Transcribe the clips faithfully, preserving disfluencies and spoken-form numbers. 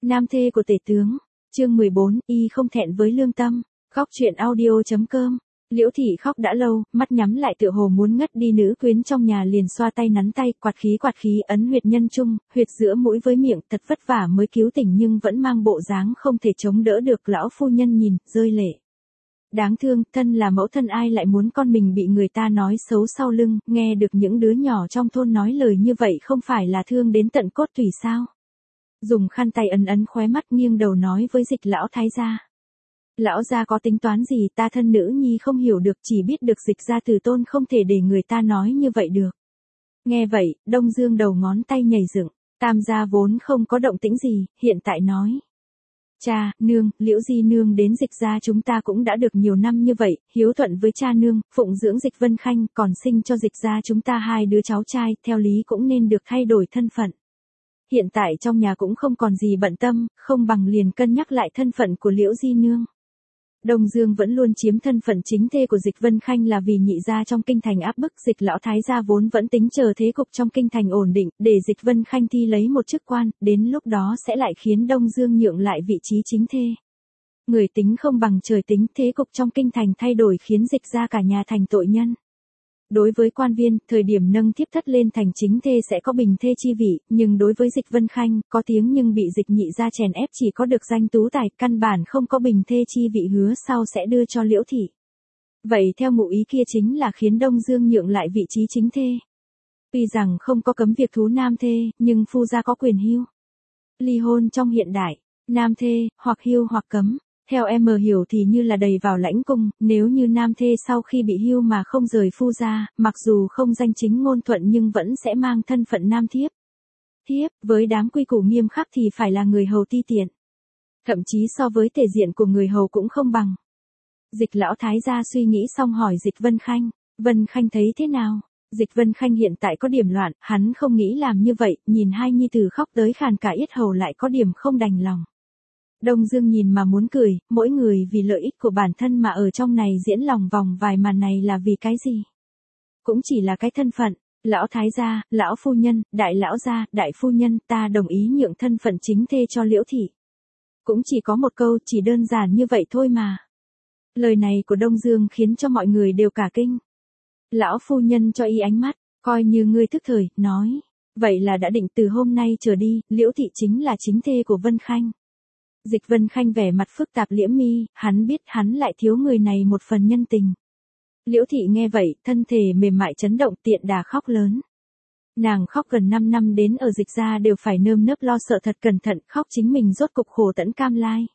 Nam thê của tể tướng. Chương mười bốn, y không thẹn với lương tâm. Khóc chuyện audio.com. Liễu thị khóc đã lâu, mắt nhắm lại tựa hồ muốn ngất đi, nữ quyến trong nhà liền xoa tay nắn tay, quạt khí quạt khí ấn huyệt nhân trung, huyệt giữa mũi với miệng, thật vất vả mới cứu tỉnh nhưng vẫn mang bộ dáng không thể chống đỡ được. Lão phu nhân nhìn, rơi lệ. Đáng thương, thân là mẫu thân ai lại muốn con mình bị người ta nói xấu sau lưng, nghe được những đứa nhỏ trong thôn nói lời như vậy không phải là thương đến tận cốt tủy sao? Dùng khăn tay ấn ấn khóe mắt, nghiêng đầu nói với Dịch lão thái gia. Lão gia có tính toán gì, ta thân nữ nhi không hiểu được, chỉ biết được Dịch gia từ tôn không thể để người ta nói như vậy được. Nghe vậy, Đông Dương đầu ngón tay nhảy dựng, Tam gia vốn không có động tĩnh gì, hiện tại nói. Cha, nương, Liễu di nương đến Dịch gia chúng ta cũng đã được nhiều năm như vậy, hiếu thuận với cha nương, phụng dưỡng Dịch Vân Khanh, còn sinh cho Dịch gia chúng ta hai đứa cháu trai, theo lý cũng nên được thay đổi thân phận. Hiện tại trong nhà cũng không còn gì bận tâm, không bằng liền cân nhắc lại thân phận của Liễu di nương. Đông Dương vẫn luôn chiếm thân phận chính thê của Dịch Vân Khanh là vì nhị gia trong kinh thành áp bức, Dịch lão thái gia vốn vẫn tính chờ thế cục trong kinh thành ổn định, để Dịch Vân Khanh thi lấy một chức quan, đến lúc đó sẽ lại khiến Đông Dương nhượng lại vị trí chính thê. Người tính không bằng trời tính, thế cục trong kinh thành thay đổi khiến Dịch gia cả nhà thành tội nhân. Đối với quan viên, thời điểm nâng thiếp thất lên thành chính thê sẽ có bình thê chi vị, nhưng đối với Dịch Vân Khanh, có tiếng nhưng bị Dịch nhị gia chèn ép, chỉ có được danh tú tài, căn bản không có bình thê chi vị, hứa sau sẽ đưa cho Liễu thị. Vậy theo ngụ ý kia chính là khiến Đông Dương nhượng lại vị trí chính thê. Tuy rằng không có cấm việc thú nam thê, nhưng phu gia có quyền hưu. Ly hôn trong hiện đại, nam thê, hoặc hưu hoặc cấm. Theo em hiểu thì như là đầy vào lãnh cung, nếu như nam thê sau khi bị hưu mà không rời phu gia, mặc dù không danh chính ngôn thuận nhưng vẫn sẽ mang thân phận nam thiếp. Thiếp, với đám quy củ nghiêm khắc thì phải là người hầu ti tiện. Thậm chí so với thể diện của người hầu cũng không bằng. Dịch lão thái gia suy nghĩ xong hỏi Dịch Vân Khanh, Vân Khanh thấy thế nào? Dịch Vân Khanh hiện tại có điểm loạn, hắn không nghĩ làm như vậy, nhìn hai nhi tử khóc tới khàn cả yết hầu lại có điểm không đành lòng. Đông Dương nhìn mà muốn cười, mỗi người vì lợi ích của bản thân mà ở trong này diễn lòng vòng vài màn này là vì cái gì? Cũng chỉ là cái thân phận, lão thái gia, lão phu nhân, đại lão gia, đại phu nhân, ta đồng ý nhượng thân phận chính thê cho Liễu thị. Cũng chỉ có một câu, chỉ đơn giản như vậy thôi mà. Lời này của Đông Dương khiến cho mọi người đều cả kinh. Lão phu nhân cho y ánh mắt, coi như ngươi thức thời, nói. Vậy là đã định từ hôm nay trở đi, Liễu thị chính là chính thê của Vân Khanh. Dịch Vân Khanh vẻ mặt phức tạp liễm mi, hắn biết hắn lại thiếu người này một phần nhân tình. Liễu thị nghe vậy, thân thể mềm mại chấn động, tiện đà khóc lớn. Nàng khóc gần năm năm đến ở Dịch gia đều phải nơm nớp lo sợ thật cẩn thận, khóc chính mình rốt cục khổ tẫn cam lai.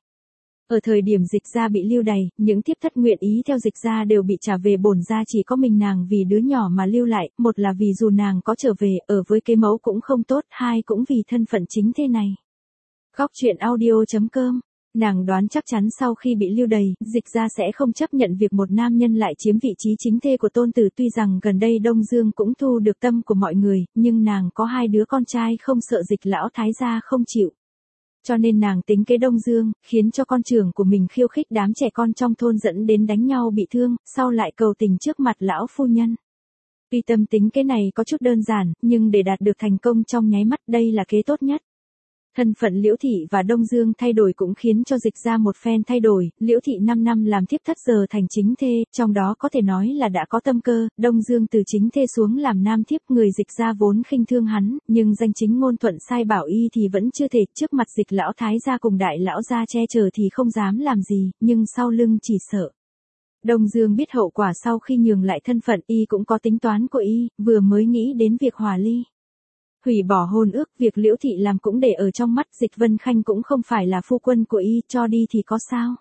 Ở thời điểm Dịch gia bị lưu đày, những thiếp thất nguyện ý theo Dịch gia đều bị trả về bổn gia, chỉ có mình nàng vì đứa nhỏ mà lưu lại, một là vì dù nàng có trở về, ở với kế mẫu cũng không tốt, hai cũng vì thân phận chính thế này. Khóc chuyện audio.com. Nàng đoán chắc chắn sau khi bị lưu đày, Dịch gia sẽ không chấp nhận việc một nam nhân lại chiếm vị trí chính thê của tôn tử. Tuy rằng gần đây Đông Dương cũng thu được tâm của mọi người, nhưng nàng có hai đứa con trai, không sợ Dịch lão thái gia không chịu. Cho nên nàng tính kế Đông Dương, khiến cho con trưởng của mình khiêu khích đám trẻ con trong thôn dẫn đến đánh nhau bị thương, sau lại cầu tình trước mặt lão phu nhân. Tuy tâm tính kế này có chút đơn giản, nhưng để đạt được thành công trong nháy mắt, đây là kế tốt nhất. Thân phận Liễu thị và Đông Dương thay đổi cũng khiến cho Dịch gia một phen thay đổi, Liễu thị năm năm làm thiếp thất giờ thành chính thê, trong đó có thể nói là đã có tâm cơ, Đông Dương từ chính thê xuống làm nam thiếp, người Dịch gia vốn khinh thương hắn, nhưng danh chính ngôn thuận sai bảo y thì vẫn chưa thể, trước mặt Dịch lão thái gia cùng đại lão gia che chở thì không dám làm gì, nhưng sau lưng chỉ sợ. Đông Dương biết hậu quả sau khi nhường lại thân phận, y cũng có tính toán của y, vừa mới nghĩ đến việc hòa ly. Hủy bỏ hôn ước, việc Liễu thị làm cũng để ở trong mắt, Dịch Vân Khanh cũng không phải là phu quân của y, cho đi thì có sao.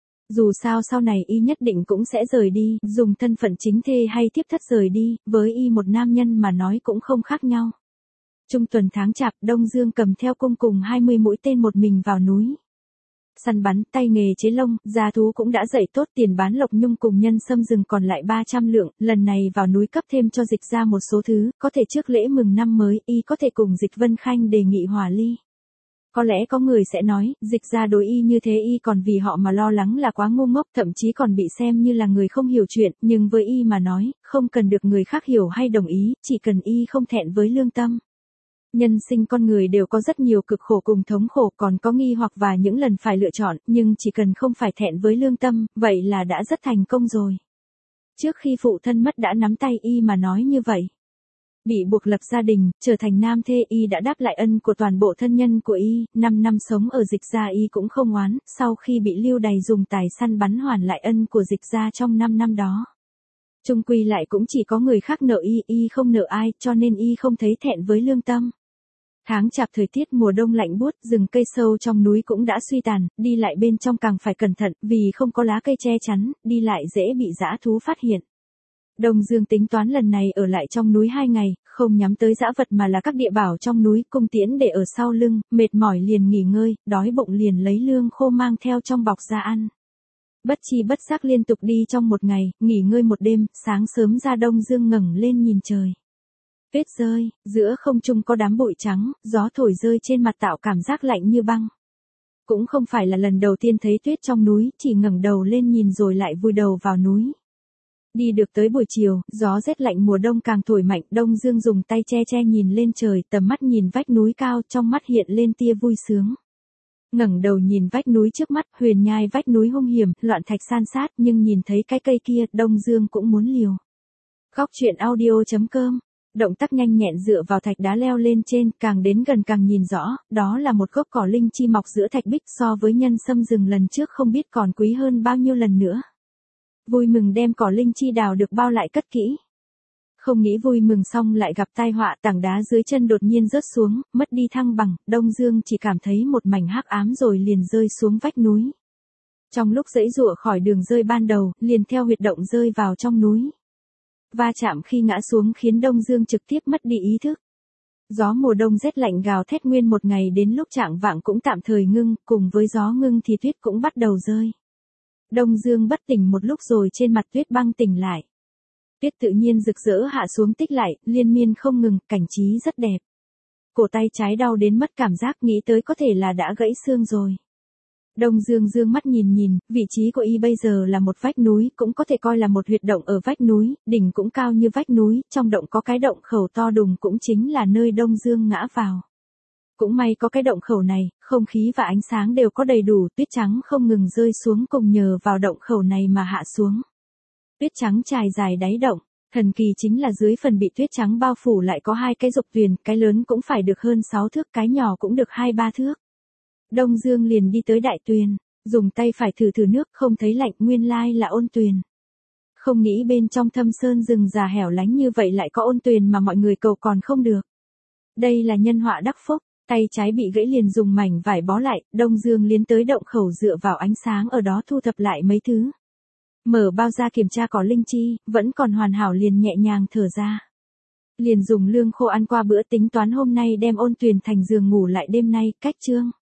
Dù sao sau này y nhất định cũng sẽ rời đi, dùng thân phận chính thê hay thiếp thất rời đi, với y một nam nhân mà nói cũng không khác nhau. Trung tuần tháng chạp, Đông Dương cầm theo cung cùng hai mươi mũi tên một mình vào núi. Săn bắn, tay nghề chế lông, gia thú cũng đã dạy tốt, tiền bán lộc nhung cùng nhân sâm rừng còn lại ba trăm lượng, lần này vào núi cấp thêm cho Dịch gia một số thứ, có thể trước lễ mừng năm mới, y có thể cùng Dịch Vân Khanh đề nghị hòa ly. Có lẽ có người sẽ nói, Dịch gia đối y như thế y còn vì họ mà lo lắng là quá ngu ngốc, thậm chí còn bị xem như là người không hiểu chuyện, nhưng với y mà nói, không cần được người khác hiểu hay đồng ý, chỉ cần y không thẹn với lương tâm. Nhân sinh con người đều có rất nhiều cực khổ cùng thống khổ, còn có nghi hoặc và những lần phải lựa chọn, nhưng chỉ cần không phải thẹn với lương tâm, vậy là đã rất thành công rồi. Trước khi phụ thân mất đã nắm tay y mà nói như vậy. Bị buộc lập gia đình, trở thành nam thê, y đã đáp lại ân của toàn bộ thân nhân của y, năm năm sống ở Dịch Gia y cũng không oán, sau khi bị Lưu Đày dùng tài săn bắn hoàn lại ân của Dịch Gia trong năm năm đó. Chung quy lại cũng chỉ có người khác nợ y, y không nợ ai, cho nên y không thấy thẹn với lương tâm. Tháng chạp thời tiết mùa đông lạnh buốt, rừng cây sâu trong núi cũng đã suy tàn, đi lại bên trong càng phải cẩn thận, vì không có lá cây che chắn, đi lại dễ bị dã thú phát hiện. Đông Dương tính toán lần này ở lại trong núi hai ngày, không nhắm tới dã vật mà là các địa bảo trong núi, cung tiễn để ở sau lưng, mệt mỏi liền nghỉ ngơi, đói bụng liền lấy lương khô mang theo trong bọc ra ăn. Bất chi bất giác liên tục đi trong một ngày, nghỉ ngơi một đêm, sáng sớm ra Đông Dương ngẩng lên nhìn trời. Tuyết rơi, giữa không trung có đám bụi trắng, gió thổi rơi trên mặt tạo cảm giác lạnh như băng. Cũng không phải là lần đầu tiên thấy tuyết trong núi, chỉ ngẩng đầu lên nhìn rồi lại vùi đầu vào núi. Đi được tới buổi chiều, gió rét lạnh mùa đông càng thổi mạnh, Đông Dương dùng tay che che nhìn lên trời, tầm mắt nhìn vách núi cao, trong mắt hiện lên tia vui sướng. Ngẩng đầu nhìn vách núi trước mắt, huyền nhai vách núi hung hiểm, loạn thạch san sát, nhưng nhìn thấy cái cây kia, Đông Dương cũng muốn liều. Góc truyện audio chấm com. Động tác nhanh nhẹn dựa vào thạch đá leo lên trên, càng đến gần càng nhìn rõ, đó là một gốc cỏ linh chi mọc giữa thạch bích, so với nhân sâm rừng lần trước không biết còn quý hơn bao nhiêu lần nữa. Vui mừng đem cỏ linh chi đào được bao lại cất kỹ. Không nghĩ vui mừng xong lại gặp tai họa, tảng đá dưới chân đột nhiên rớt xuống, mất đi thăng bằng, Đông Dương chỉ cảm thấy một mảnh hắc ám rồi liền rơi xuống vách núi. Trong lúc giãy giụa khỏi đường rơi ban đầu, liền theo huyệt động rơi vào trong núi. Va chạm khi ngã xuống khiến Đông Dương trực tiếp mất đi ý thức. Gió mùa đông rét lạnh gào thét nguyên một ngày, đến lúc chạng vạng cũng tạm thời ngưng, cùng với gió ngưng thì tuyết cũng bắt đầu rơi. Đông Dương bất tỉnh một lúc rồi trên mặt tuyết băng tỉnh lại. Tuyết tự nhiên rực rỡ hạ xuống tích lại, liên miên không ngừng, cảnh trí rất đẹp. Cổ tay trái đau đến mất cảm giác, nghĩ tới có thể là đã gãy xương rồi. Đông Dương dương mắt nhìn nhìn, vị trí của y bây giờ là một vách núi, cũng có thể coi là một huyệt động ở vách núi, đỉnh cũng cao như vách núi, trong động có cái động khẩu to đùng, cũng chính là nơi Đông Dương ngã vào. Cũng may có cái động khẩu này, không khí và ánh sáng đều có đầy đủ, tuyết trắng không ngừng rơi xuống cùng nhờ vào động khẩu này mà hạ xuống. Tuyết trắng trải dài đáy động, thần kỳ chính là dưới phần bị tuyết trắng bao phủ lại có hai cái dục tuyền, cái lớn cũng phải được hơn sáu thước, cái nhỏ cũng được hai ba thước. Đông Dương liền đi tới đại tuyền, dùng tay phải thử thử nước, không thấy lạnh, nguyên lai là ôn tuyền. Không nghĩ bên trong thâm sơn rừng già hẻo lánh như vậy lại có ôn tuyền mà mọi người cầu còn không được. Đây là nhân họa đắc phúc, tay trái bị gãy liền dùng mảnh vải bó lại, Đông Dương liền tới động khẩu dựa vào ánh sáng ở đó thu thập lại mấy thứ. Mở bao ra kiểm tra cỏ linh chi, vẫn còn hoàn hảo liền nhẹ nhàng thở ra. Liền dùng lương khô ăn qua bữa, tính toán hôm nay đem ôn tuyền thành giường ngủ lại đêm nay, cách chương.